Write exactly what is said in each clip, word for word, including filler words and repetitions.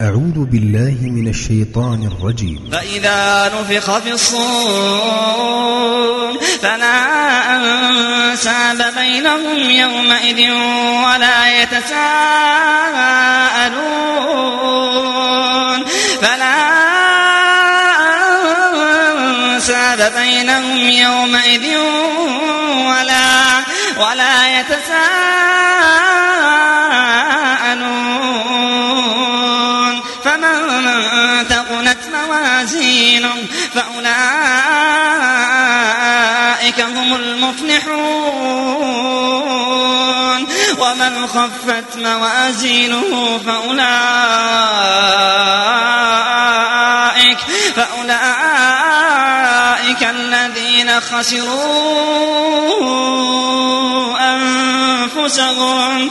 أعوذ بالله من الشيطان الرجيم. فإذا نفخ في الصور فلا أنساب بينهم يومئذ ولا يتساءلون فلا أنساب بينهم يومئذ ولا ولا يتساءلون فمن ثقلت موازينه فأولئك هم المفلحون ومن خفت موازينه فأولئك فأولئك الذين خسروا أنفسهم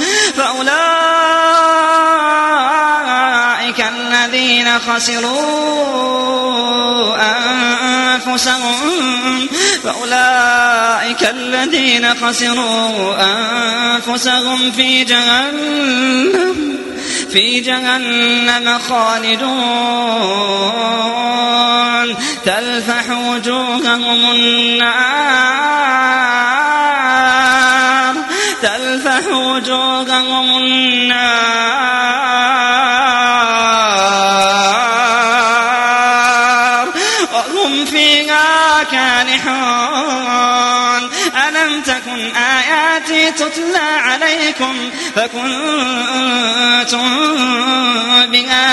فأولئك الذين خسروا أنفسهم فأولئك الذين خسروا أنفسهم في جهنم في جهنم خالدون تلفح وجوههم النار تلفح وجوههم النار وهم فيها كالحون ألم تكن آياتي تتلى عليكم فكنتم بها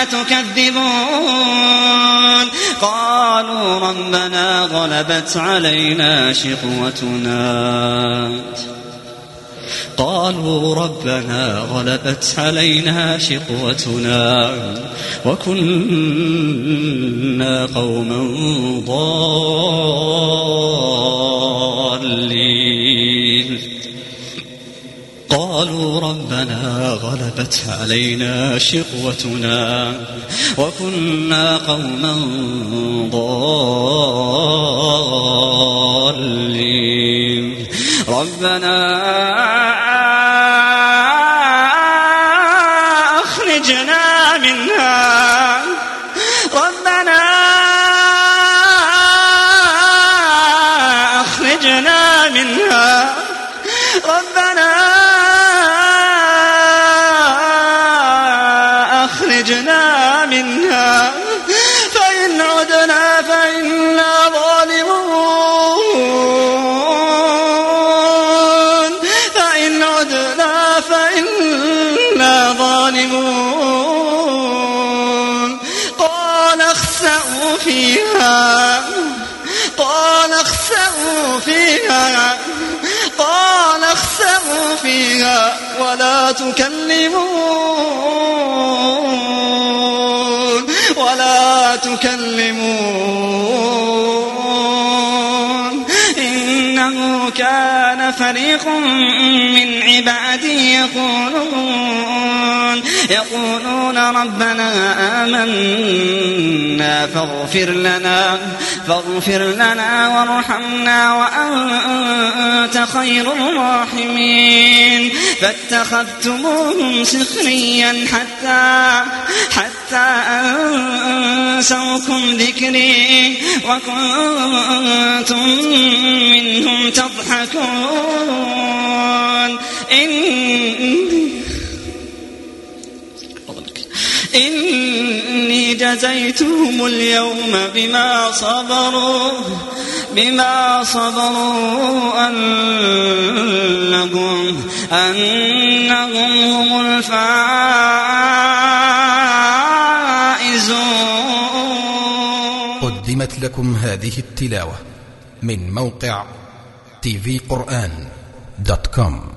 تكذبون قالوا ربنا غلبت علينا شقوتنا قالوا ربنا غلبت علينا شقوتنا وكنا قوما ضالين قالوا ربنا غلبت علينا شقوتنا وكنا قوما ضالين ربنا أخرجنا منها ربنا أخرجنا منها ربنا أخرجنا منها فإن عدنا فإنا ظالمون فإن عدنا فإنا ظالمون قال اخسئوا فيها قال اخسئوا فيها قال اخسئوا فيها ولا تكلمون ولا تكلمون إنه كان فريق من عبادي يقولون يقولون ربنا آمنا فاغفر لنا فاغفر لنا وارحمنا وأنت خير الراحمين فاتخذتموهم سخريا حتى حتى أنسوكم ذكري وكنتم منهم تضحكون إني إني جزيتهم اليوم بما صبروا بما صبروا أنهم أنهم هم الفائزون. قدمت لكم هذه التلاوة من موقع تي في قرآن دوت كوم.